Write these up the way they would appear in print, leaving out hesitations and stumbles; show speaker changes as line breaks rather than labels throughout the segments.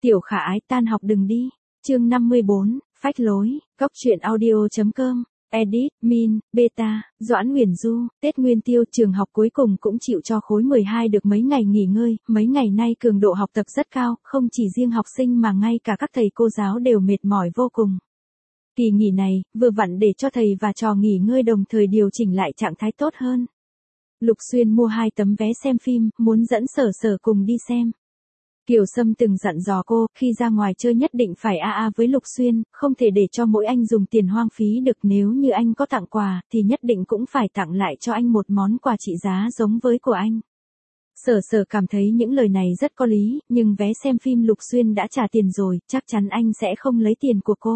Tiểu Khả Ái tan học đừng đi. Chương 54, phách lối, Cóc truyện audio.com. Edit, Min, Beta, Doãn Huyền Du, Tết Nguyên Tiêu, trường học cuối cùng cũng chịu cho khối 12 được mấy ngày nghỉ ngơi, mấy ngày nay cường độ học tập rất cao, không chỉ riêng học sinh mà ngay cả các thầy cô giáo đều mệt mỏi vô cùng. Kỳ nghỉ này, vừa vặn để cho thầy và trò nghỉ ngơi đồng thời điều chỉnh lại trạng thái tốt hơn. Lục Xuyên mua 2 tấm vé xem phim, muốn dẫn Sở Sở cùng đi xem. Kiều Sâm từng dặn dò cô, khi ra ngoài chơi nhất định phải AA với Lục Xuyên, không thể để cho mỗi anh dùng tiền hoang phí được, nếu như anh có tặng quà, thì nhất định cũng phải tặng lại cho anh một món quà trị giá giống với của anh. Sở Sở cảm thấy những lời này rất có lý, nhưng vé xem phim Lục Xuyên đã trả tiền rồi, chắc chắn anh sẽ không lấy tiền của cô.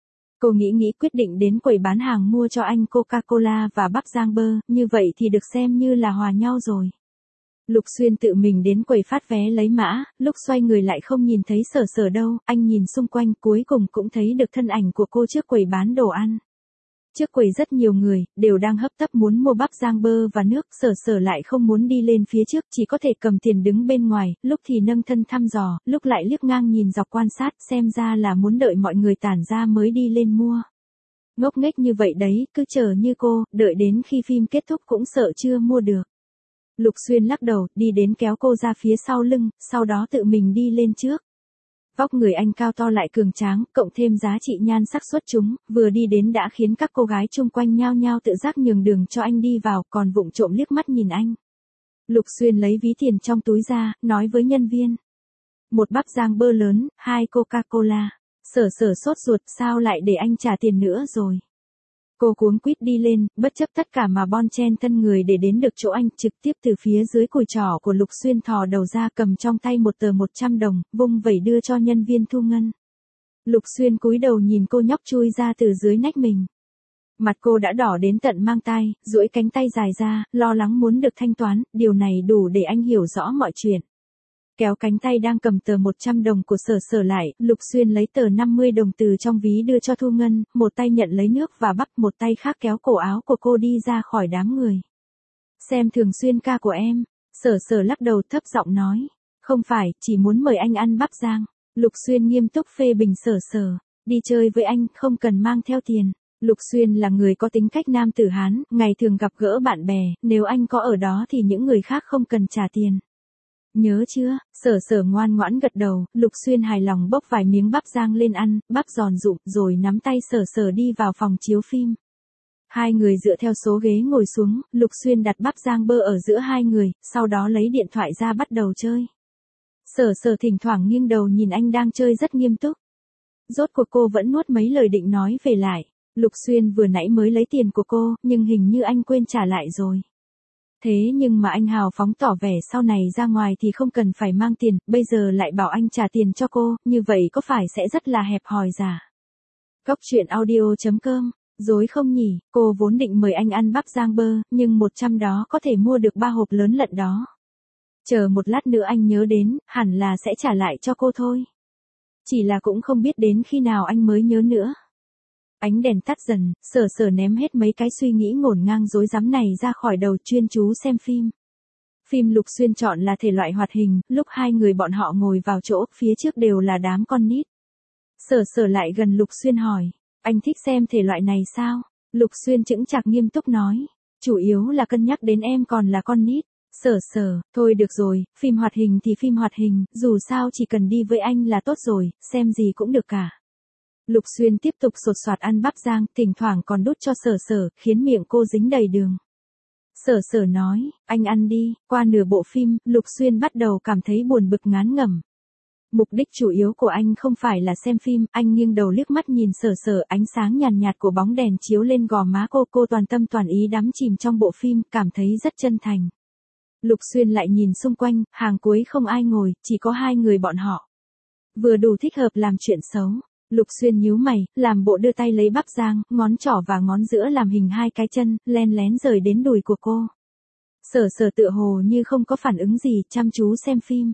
Cô nghĩ quyết định đến quầy bán hàng mua cho anh Coca-Cola và bắp rang bơ, như vậy thì được xem như là hòa nhau rồi. Lục Xuyên tự mình đến quầy phát vé lấy mã, lúc xoay người lại không nhìn thấy Sở Sở đâu, anh nhìn xung quanh cuối cùng cũng thấy được thân ảnh của cô trước quầy bán đồ ăn. Trước quầy rất nhiều người, đều đang hấp tấp muốn mua bắp rang bơ và nước, Sở Sở lại không muốn đi lên phía trước, chỉ có thể cầm tiền đứng bên ngoài, lúc thì nâng thân thăm dò, lúc lại liếc ngang nhìn dọc quan sát, xem ra là muốn đợi mọi người tản ra mới đi lên mua. Ngốc nghếch như vậy đấy, cứ chờ như cô, đợi đến khi phim kết thúc cũng sợ chưa mua được. Lục Xuyên lắc đầu, đi đến kéo cô ra phía sau lưng, sau đó tự mình đi lên trước. Vóc người anh cao to lại cường tráng, cộng thêm giá trị nhan sắc xuất chúng, vừa đi đến đã khiến các cô gái chung quanh nhao nhao tự giác nhường đường cho anh đi vào, còn vụng trộm liếc mắt nhìn anh. Lục Xuyên lấy ví tiền trong túi ra, nói với nhân viên. 1 bắp rang bơ lớn, 2 Coca-Cola. Sở Sở sốt ruột, sao lại để anh trả tiền nữa rồi. Cô cuống quýt đi lên, bất chấp tất cả mà bon chen thân người để đến được chỗ anh, trực tiếp từ phía dưới cùi trỏ của Lục Xuyên thò đầu ra, cầm trong tay một tờ 100 đồng, vung vẩy đưa cho nhân viên thu ngân. Lục Xuyên cúi đầu nhìn cô nhóc chui ra từ dưới nách mình. Mặt cô đã đỏ đến tận mang tai, duỗi cánh tay dài ra, lo lắng muốn được thanh toán, điều này đủ để anh hiểu rõ mọi chuyện. Kéo cánh tay đang cầm tờ 100 đồng của Sở Sở lại, Lục Xuyên lấy tờ 50 đồng từ trong ví đưa cho thu ngân, một tay nhận lấy nước và bắp, một tay khác kéo cổ áo của cô đi ra khỏi đám người. Xem thường Xuyên ca của em. Sở Sở lắc đầu thấp giọng nói. Không phải, chỉ muốn mời anh ăn bắp rang. Lục Xuyên nghiêm túc phê bình Sở Sở. Đi chơi với anh, không cần mang theo tiền. Lục Xuyên là người có tính cách nam tử Hán, ngày thường gặp gỡ bạn bè, nếu anh có ở đó thì những người khác không cần trả tiền. Nhớ chưa? Sở Sở ngoan ngoãn gật đầu, Lục Xuyên hài lòng bốc vài miếng bắp rang lên ăn, bắp giòn rụm, rồi nắm tay Sở Sở đi vào phòng chiếu phim. Hai người dựa theo số ghế ngồi xuống, Lục Xuyên đặt bắp rang bơ ở giữa hai người, sau đó lấy điện thoại ra bắt đầu chơi. Sở Sở thỉnh thoảng nghiêng đầu nhìn anh đang chơi rất nghiêm túc. Rốt cuộc cô vẫn nuốt mấy lời định nói về lại. Lục Xuyên vừa nãy mới lấy tiền của cô, nhưng hình như anh quên trả lại rồi. Thế nhưng mà anh hào phóng tỏ vẻ sau này ra ngoài thì không cần phải mang tiền, bây giờ lại bảo anh trả tiền cho cô, như vậy có phải sẽ rất là hẹp hòi giả. Cóc truyện audio.com, dối không nhỉ, cô vốn định mời anh ăn bắp rang bơ, nhưng 100 đó có thể mua được 3 hộp lớn lận đó. Chờ một lát nữa anh nhớ đến, hẳn là sẽ trả lại cho cô thôi. Chỉ là cũng không biết đến khi nào anh mới nhớ nữa. Ánh đèn tắt dần, Sở Sở ném hết mấy cái suy nghĩ ngổn ngang rối rắm này ra khỏi đầu, chuyên chú xem phim. Phim Lục Xuyên chọn là thể loại hoạt hình, lúc hai người bọn họ ngồi vào chỗ, phía trước đều là đám con nít. Sở Sở lại gần Lục Xuyên hỏi, anh thích xem thể loại này sao? Lục Xuyên chững chạc nghiêm túc nói, chủ yếu là cân nhắc đến em còn là con nít. Sở Sở, thôi được rồi, phim hoạt hình thì phim hoạt hình, dù sao chỉ cần đi với anh là tốt rồi, xem gì cũng được cả. Lục Xuyên tiếp tục sột soạt ăn bắp rang, thỉnh thoảng còn đút cho Sở Sở, khiến miệng cô dính đầy đường. Sở Sở nói, anh ăn đi. Qua nửa bộ phim, Lục Xuyên bắt đầu cảm thấy buồn bực ngán ngẩm. Mục đích chủ yếu của anh không phải là xem phim, anh nghiêng đầu liếc mắt nhìn Sở Sở, ánh sáng nhàn nhạt của bóng đèn chiếu lên gò má cô toàn tâm toàn ý đắm chìm trong bộ phim, cảm thấy rất chân thành. Lục Xuyên lại nhìn xung quanh, hàng cuối không ai ngồi, chỉ có hai người bọn họ. Vừa đủ thích hợp làm chuyện xấu. Lục Xuyên nhíu mày, làm bộ đưa tay lấy bắp rang, ngón trỏ và ngón giữa làm hình hai cái chân, len lén rời đến đùi của cô. Sở Sở tựa hồ như không có phản ứng gì, chăm chú xem phim.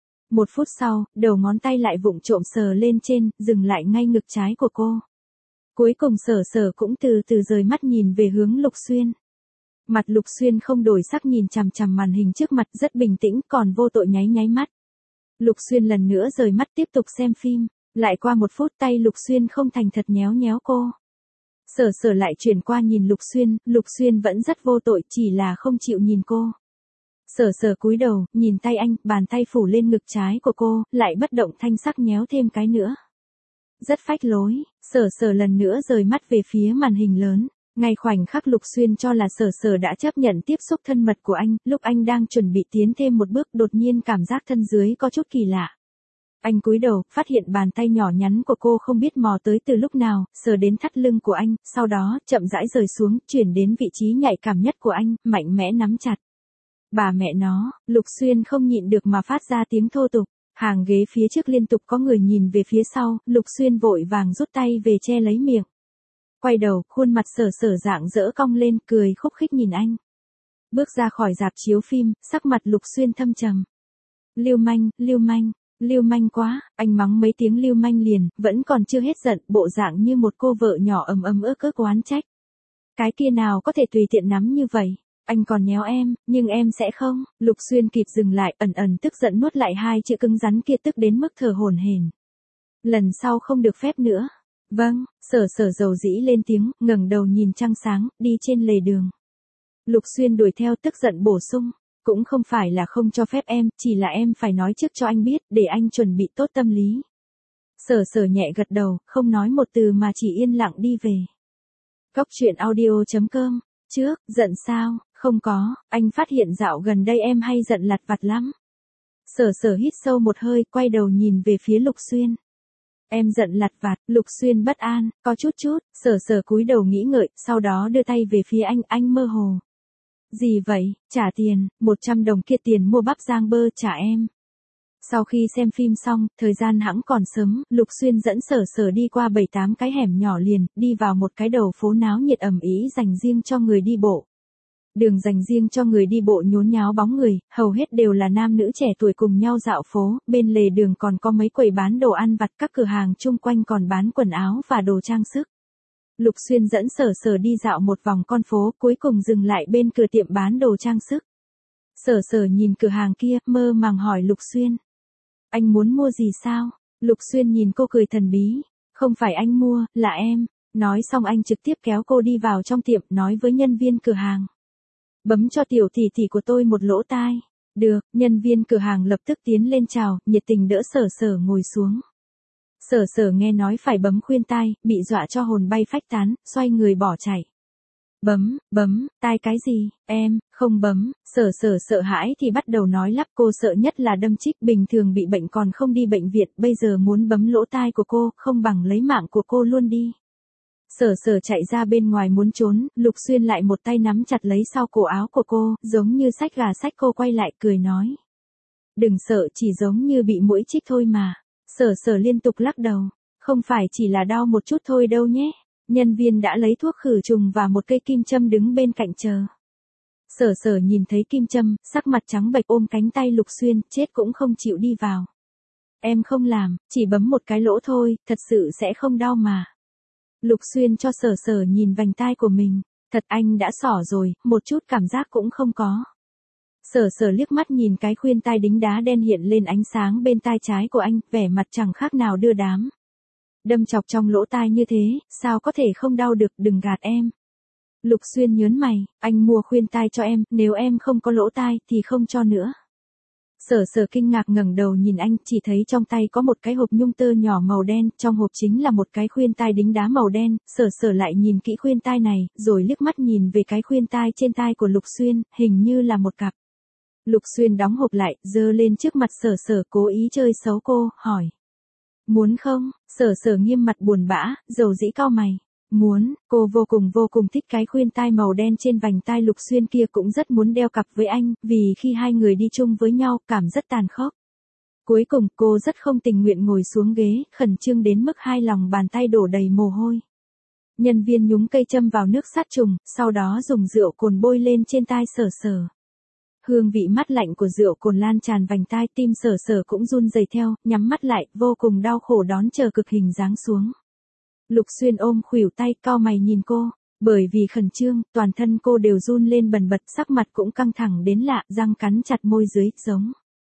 1 phút sau, đầu ngón tay lại vụng trộm sờ lên trên, dừng lại ngay ngực trái của cô. Cuối cùng Sở Sở cũng từ từ rời mắt nhìn về hướng Lục Xuyên. Mặt Lục Xuyên không đổi sắc nhìn chằm chằm màn hình trước mặt, rất bình tĩnh, còn vô tội nháy nháy mắt. Lục Xuyên lần nữa rời mắt tiếp tục xem phim. Lại qua 1 phút tay Lục Xuyên không thành thật nhéo nhéo cô. Sở Sở lại chuyển qua nhìn Lục Xuyên vẫn rất vô tội chỉ là không chịu nhìn cô. Sở Sở cúi đầu, nhìn tay anh, bàn tay phủ lên ngực trái của cô, lại bất động thanh sắc nhéo thêm cái nữa. Rất phách lối, Sở Sở lần nữa rời mắt về phía màn hình lớn. Ngay khoảnh khắc Lục Xuyên cho là Sở Sở đã chấp nhận tiếp xúc thân mật của anh, lúc anh đang chuẩn bị tiến thêm một bước đột nhiên cảm giác thân dưới có chút kỳ lạ. Anh cúi đầu, phát hiện bàn tay nhỏ nhắn của cô không biết mò tới từ lúc nào, sờ đến thắt lưng của anh, sau đó, chậm rãi rời xuống, chuyển đến vị trí nhạy cảm nhất của anh, mạnh mẽ nắm chặt. Bà mẹ nó, Lục Xuyên không nhịn được mà phát ra tiếng thô tục. Hàng ghế phía trước liên tục có người nhìn về phía sau, Lục Xuyên vội vàng rút tay về che lấy miệng. Quay đầu, khuôn mặt Sở Sở rạng rỡ cong lên, cười khúc khích nhìn anh. Bước ra khỏi rạp chiếu phim, sắc mặt Lục Xuyên thâm trầm. Lưu manh quá, anh mắng mấy tiếng lưu manh liền, vẫn còn chưa hết giận, bộ dạng như một cô vợ nhỏ ấm ức oán trách. Cái kia nào có thể tùy tiện nắm như vậy, anh còn nhéo em, nhưng em sẽ không. Lục Xuyên kịp dừng lại, ẩn tức giận nuốt lại 2 chữ cứng rắn kia tức đến mức thở hổn hển. Lần sau không được phép nữa. Vâng, Sở Sở dầu dĩ lên tiếng, ngẩng đầu nhìn trăng sáng, đi trên lề đường. Lục Xuyên đuổi theo tức giận bổ sung. Cũng không phải là không cho phép em, chỉ là em phải nói trước cho anh biết, để anh chuẩn bị tốt tâm lý. Sở Sở nhẹ gật đầu, không nói một từ mà chỉ yên lặng đi về. Góc truyện audio.com. Trước, giận sao? Không có, anh phát hiện dạo gần đây em hay giận lặt vặt lắm. Sở Sở hít sâu một hơi, quay đầu nhìn về phía Lục Xuyên. Em giận lặt vặt, Lục Xuyên bất an, có chút, Sở Sở cúi đầu nghĩ ngợi, sau đó đưa tay về phía anh mơ hồ. Gì vậy, trả tiền, 100 đồng kia tiền mua bắp rang bơ trả em. Sau khi xem phim xong, thời gian hẵng còn sớm, Lục Xuyên dẫn Sở Sở đi qua 7-8 cái hẻm nhỏ liền, đi vào một cái đầu phố náo nhiệt ầm ĩ dành riêng cho người đi bộ. Đường dành riêng cho người đi bộ nhốn nháo bóng người, hầu hết đều là nam nữ trẻ tuổi cùng nhau dạo phố, bên lề đường còn có mấy quầy bán đồ ăn vặt, các cửa hàng chung quanh còn bán quần áo và đồ trang sức. Lục Xuyên dẫn Sở Sở đi dạo một vòng con phố, cuối cùng dừng lại bên cửa tiệm bán đồ trang sức. Sở Sở nhìn cửa hàng kia, mơ màng hỏi Lục Xuyên. Anh muốn mua gì sao? Lục Xuyên nhìn cô cười thần bí. Không phải anh mua, là em. Nói xong anh trực tiếp kéo cô đi vào trong tiệm, nói với nhân viên cửa hàng. Bấm cho tiểu tỷ tỷ của tôi một lỗ tai. Được, nhân viên cửa hàng lập tức tiến lên chào, nhiệt tình đỡ Sở Sở ngồi xuống. Sở Sở nghe nói phải bấm khuyên tai, bị dọa cho hồn bay phách tán, xoay người bỏ chạy. Bấm, tai cái gì, em, không bấm. Sở Sở sợ hãi thì bắt đầu nói lắp, cô sợ nhất là đâm chích, bình thường bị bệnh còn không đi bệnh viện, bây giờ muốn bấm lỗ tai của cô, không bằng lấy mạng của cô luôn đi. Sở Sở chạy ra bên ngoài muốn trốn, Lục Xuyên lại một tay nắm chặt lấy sau cổ áo của cô, giống như xách gà xách cô quay lại cười nói. Đừng sợ, chỉ giống như bị muỗi chích thôi mà. Sở Sở liên tục lắc đầu, không phải chỉ là đau một chút thôi đâu nhé. Nhân viên đã lấy thuốc khử trùng và một cây kim châm đứng bên cạnh chờ. Sở Sở nhìn thấy kim châm, sắc mặt trắng bệch ôm cánh tay Lục Xuyên, chết cũng không chịu đi vào. Em không làm, chỉ bấm một cái lỗ thôi, thật sự sẽ không đau mà. Lục Xuyên cho Sở Sở nhìn vành tai của mình, thật anh đã xỏ rồi, một chút cảm giác cũng không có. Sở Sở liếc mắt nhìn cái khuyên tai đính đá đen hiện lên ánh sáng bên tai trái của anh, vẻ mặt chẳng khác nào đưa đám. Đâm chọc trong lỗ tai như thế, sao có thể không đau được, đừng gạt em. Lục Xuyên nhớn mày, anh mua khuyên tai cho em, nếu em không có lỗ tai thì không cho nữa. Sở Sở kinh ngạc ngẩng đầu nhìn anh, chỉ thấy trong tay có một cái hộp nhung tơ nhỏ màu đen, trong hộp chính là một cái khuyên tai đính đá màu đen. Sở Sở lại nhìn kỹ khuyên tai này, rồi liếc mắt nhìn về cái khuyên tai trên tai của Lục Xuyên, hình như là một cặp. Lục Xuyên đóng hộp lại, giơ lên trước mặt Sở Sở, cố ý chơi xấu cô, hỏi. Muốn không? Sở Sở nghiêm mặt buồn bã, dầu dĩ cau mày. Muốn, cô vô cùng thích cái khuyên tai màu đen trên vành tai Lục Xuyên kia, cũng rất muốn đeo cặp với anh, vì khi hai người đi chung với nhau, cảm rất tàn khốc. Cuối cùng, cô rất không tình nguyện ngồi xuống ghế, khẩn trương đến mức hai lòng bàn tay đổ đầy mồ hôi. Nhân viên nhúng cây châm vào nước sát trùng, sau đó dùng rượu cồn bôi lên trên tai Sở Sở. Hương vị mát lạnh của rượu cồn lan tràn vành tai, tim Sở Sở cũng run rẩy theo, nhắm mắt lại, vô cùng đau khổ đón chờ cực hình giáng xuống. Lục Xuyên ôm khuỷu tay, cau mày nhìn cô, bởi vì khẩn trương, toàn thân cô đều run lên bần bật, sắc mặt cũng căng thẳng đến lạ, răng cắn chặt môi dưới, giống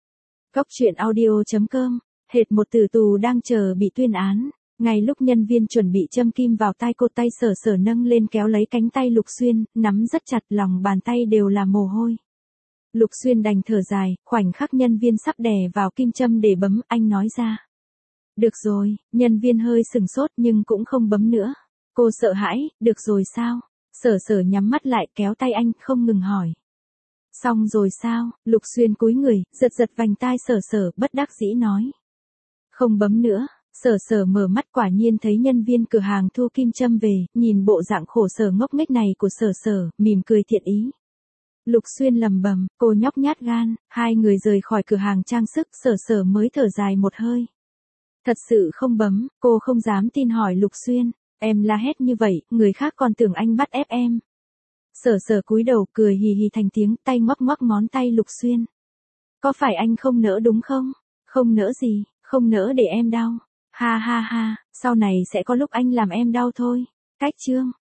Cóc truyện audio.com, hệt một tử tù đang chờ bị tuyên án. Ngay lúc nhân viên chuẩn bị châm kim vào tai cô, tay Sở Sở nâng lên kéo lấy cánh tay Lục Xuyên, nắm rất chặt, lòng bàn tay đều là mồ hôi. Lục Xuyên đành thở dài, khoảnh khắc nhân viên sắp đè vào kim châm để bấm, anh nói ra. Được rồi, nhân viên hơi sừng sốt nhưng cũng không bấm nữa. Cô sợ hãi, được rồi sao? Sở Sở nhắm mắt lại kéo tay anh, không ngừng hỏi. Xong rồi sao? Lục Xuyên cúi người, giật giật vành tai Sở Sở, bất đắc dĩ nói. Không bấm nữa. Sở Sở mở mắt, quả nhiên thấy nhân viên cửa hàng thu kim châm về, nhìn bộ dạng khổ sở ngốc nghếch này của Sở Sở, mỉm cười thiện ý. Lục Xuyên lầm bầm, cô nhóc nhát gan. Hai người rời khỏi cửa hàng trang sức, Sở Sở mới thở dài một hơi. Thật sự không bấm, cô không dám tin hỏi Lục Xuyên. Em la hét như vậy, người khác còn tưởng anh bắt ép em. Sở Sở cúi đầu cười hì hì thành tiếng, tay ngoắc ngoắc ngón tay Lục Xuyên. Có phải anh không nỡ đúng không? Không nỡ gì, không nỡ để em đau. Ha ha ha, sau này sẽ có lúc anh làm em đau thôi. Cách chương.